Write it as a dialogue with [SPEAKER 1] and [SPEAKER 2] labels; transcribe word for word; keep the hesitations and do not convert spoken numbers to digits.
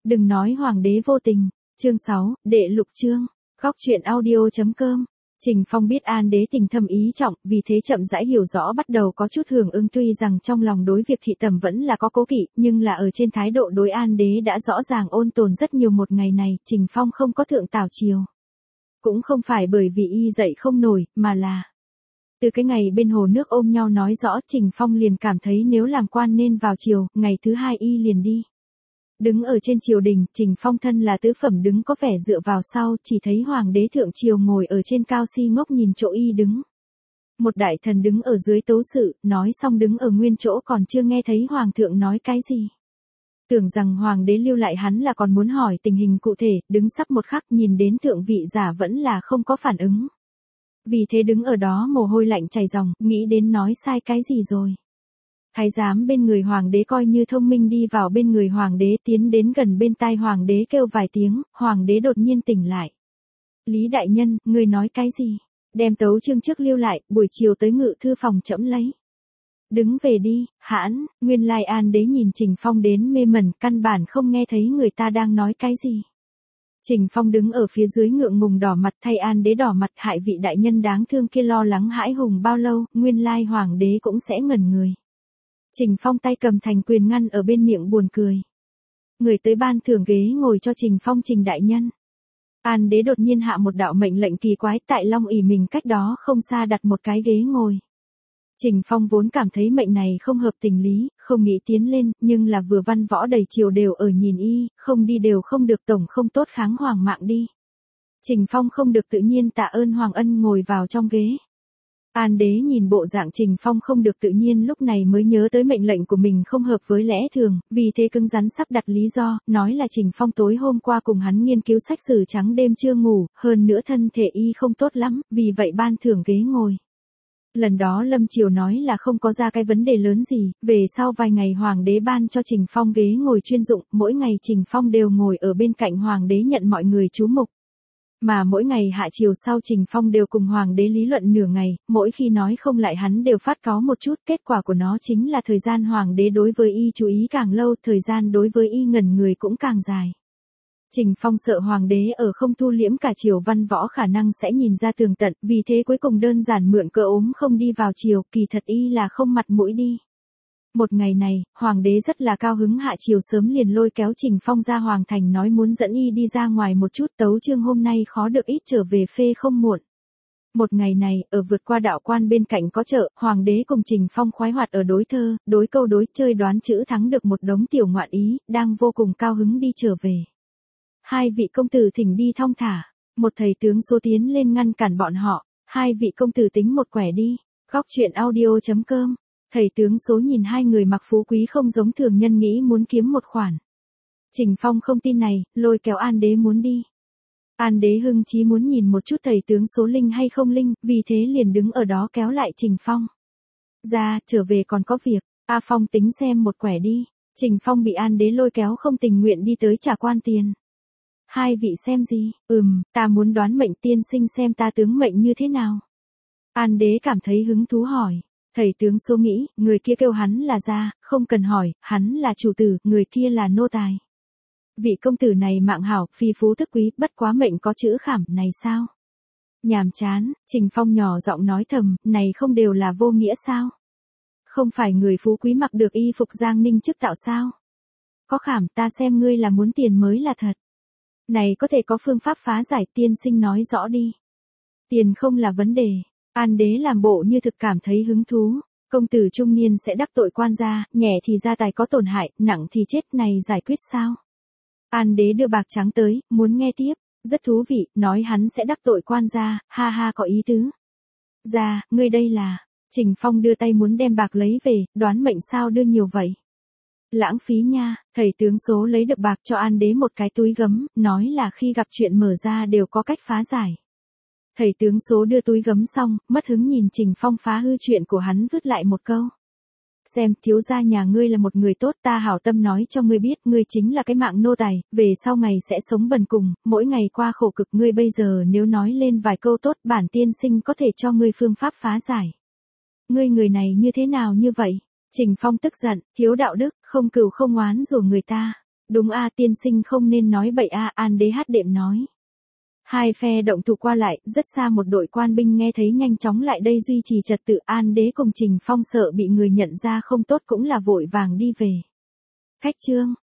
[SPEAKER 1] Đừng nói hoàng đế vô tình. Chương sáu, đệ lục chương. Góc truyện audio chấm com. Trình Phong biết An Đế tình thâm ý trọng, vì thế chậm rãi hiểu rõ bắt đầu có chút hưởng ứng, tuy rằng trong lòng đối việc thị tầm vẫn là có cố kỵ, nhưng là ở trên thái độ đối An Đế đã rõ ràng ôn tồn rất nhiều. Một ngày này, Trình Phong không có thượng tảo triều. Cũng không phải bởi vì y dậy không nổi, mà là từ cái ngày bên hồ nước ôm nhau nói rõ, Trình Phong liền cảm thấy nếu làm quan nên vào triều, ngày thứ hai y liền đi. Đứng ở trên triều đình, Trình Phong thân là tứ phẩm đứng có vẻ dựa vào sau, chỉ thấy hoàng đế thượng triều ngồi ở trên cao si ngốc nhìn chỗ y đứng. Một đại thần đứng ở dưới tấu sự, nói xong đứng ở nguyên chỗ còn chưa nghe thấy hoàng thượng nói cái gì. Tưởng rằng hoàng đế lưu lại hắn là còn muốn hỏi tình hình cụ thể, đứng sắp một khắc nhìn đến thượng vị giả vẫn là không có phản ứng. Vì thế đứng ở đó mồ hôi lạnh chảy ròng, nghĩ đến nói sai cái gì rồi. Thái giám bên người hoàng đế coi như thông minh đi vào bên người hoàng đế, tiến đến gần bên tai hoàng đế kêu vài tiếng, hoàng đế đột nhiên tỉnh lại. Lý đại nhân, người nói cái gì? Đem tấu chương trước lưu lại, buổi chiều tới ngự thư phòng trẫm lấy. Đứng về đi, hãn. Nguyên lai An Đế nhìn Trình Phong đến mê mẩn, căn bản không nghe thấy người ta đang nói cái gì. Trình Phong đứng ở phía dưới ngượng ngùng đỏ mặt, thay An Đế đỏ mặt, hại vị đại nhân đáng thương kia lo lắng hãi hùng bao lâu, nguyên lai hoàng đế cũng sẽ ngẩn người. Trình Phong tay cầm thành quyền ngăn ở bên miệng buồn cười. Người tới ban thưởng ghế ngồi cho Trình Phong. Trình đại nhân. An Đế đột nhiên hạ một đạo mệnh lệnh kỳ quái, tại Long ỷ mình cách đó không xa đặt một cái ghế ngồi. Trình Phong vốn cảm thấy mệnh này không hợp tình lý, không nghĩ tiến lên, nhưng là vừa văn võ đầy triều đều ở nhìn y, không đi đều không được, tổng không tốt kháng hoàng mạng đi. Trình Phong không được tự nhiên tạ ơn Hoàng Ân ngồi vào trong ghế. An Đế nhìn bộ dạng Trình Phong không được tự nhiên lúc này mới nhớ tới mệnh lệnh của mình không hợp với lẽ thường, vì thế cứng rắn sắp đặt lý do, nói là Trình Phong tối hôm qua cùng hắn nghiên cứu sách sử trắng đêm chưa ngủ, hơn nữa thân thể y không tốt lắm, vì vậy ban thưởng ghế ngồi. Lần đó Lâm Triều nói là không có ra cái vấn đề lớn gì, về sau vài ngày hoàng đế ban cho Trình Phong ghế ngồi chuyên dụng, mỗi ngày Trình Phong đều ngồi ở bên cạnh hoàng đế nhận mọi người chú mục. Mà mỗi ngày hạ chiều sau Trình Phong đều cùng hoàng đế lý luận nửa ngày, mỗi khi nói không lại hắn đều phát cáu một chút, kết quả của nó chính là thời gian hoàng đế đối với y chú ý càng lâu, thời gian đối với y ngẩn người cũng càng dài. Trình Phong sợ hoàng đế ở không thu liễm cả triều văn võ khả năng sẽ nhìn ra tường tận, vì thế cuối cùng đơn giản mượn cớ ốm không đi vào triều, kỳ thật y là không mặt mũi đi. Một ngày này, hoàng đế rất là cao hứng, hạ triều sớm liền lôi kéo Trình Phong ra hoàng thành nói muốn dẫn y đi ra ngoài một chút, tấu chương hôm nay khó được ít trở về phê không muộn. Một ngày này, ở vượt qua đạo quan bên cạnh có chợ, hoàng đế cùng Trình Phong khoái hoạt ở đối thơ, đối câu đối chơi đoán chữ thắng được một đống tiểu ngoạn ý, đang vô cùng cao hứng đi trở về. Hai vị công tử thỉnh đi thong thả, một thầy tướng số tiến lên ngăn cản bọn họ, hai vị công tử tính một quẻ đi. Góc truyện audio chấm com. Thầy tướng số nhìn hai người mặc phú quý không giống thường nhân nghĩ muốn kiếm một khoản. Trình Phong không tin này, lôi kéo An Đế muốn đi. An Đế hưng chí muốn nhìn một chút thầy tướng số linh hay không linh, vì thế liền đứng ở đó kéo lại Trình Phong. Ra, trở về còn có việc, A Phong tính xem một quẻ đi. Trình Phong bị An Đế lôi kéo không tình nguyện đi tới trả quan tiền. Hai vị xem gì? Ừm, ta muốn đoán mệnh tiên sinh xem ta tướng mệnh như thế nào. An Đế cảm thấy hứng thú hỏi. Thầy tướng số nghĩ, người kia kêu hắn là gia, không cần hỏi, hắn là chủ tử, người kia là nô tài. Vị công tử này mạng hảo, phi phú tức quý, bất quá mệnh có chữ khảm, này sao? Nhàm chán, Trình Phong nhỏ giọng nói thầm, này không đều là vô nghĩa sao? Không phải người phú quý mặc được y phục giang ninh chức tạo sao? Có khảm, ta xem ngươi là muốn tiền mới là thật. Này có thể có phương pháp phá giải, tiên sinh nói rõ đi. Tiền không là vấn đề. An Đế làm bộ như thực cảm thấy hứng thú. Công tử trung niên sẽ đắc tội quan gia, nhẹ thì gia tài có tổn hại, nặng thì chết, này giải quyết sao? An Đế đưa bạc trắng tới, muốn nghe tiếp. Rất thú vị, nói hắn sẽ đắc tội quan gia, ha ha có ý tứ. Gia, ngươi đây là. Trình Phong đưa tay muốn đem bạc lấy về, đoán mệnh sao đưa nhiều vậy? Lãng phí nha, thầy tướng số lấy được bạc cho An Đế một cái túi gấm, nói là khi gặp chuyện mở ra đều có cách phá giải. Thầy tướng số đưa túi gấm xong, mất hứng nhìn Trình Phong phá hư chuyện của hắn, vứt lại một câu. Xem, thiếu gia nhà ngươi là một người tốt, ta hảo tâm nói cho ngươi biết, ngươi chính là cái mạng nô tài, về sau ngày sẽ sống bần cùng, mỗi ngày qua khổ cực, ngươi bây giờ nếu nói lên vài câu tốt, bản tiên sinh có thể cho ngươi phương pháp phá giải. Ngươi người này như thế nào như vậy? Trình Phong tức giận, thiếu đạo đức, không cừu không oán rủa người ta. Đúng a, tiên sinh không nên nói bậy a, An đế hát đệm nói. Hai phe động thủ qua lại, rất xa một đội quan binh nghe thấy nhanh chóng lại đây duy trì trật tự. An đế cùng Trình Phong sợ bị người nhận ra không tốt cũng là vội vàng đi về. Khách trương,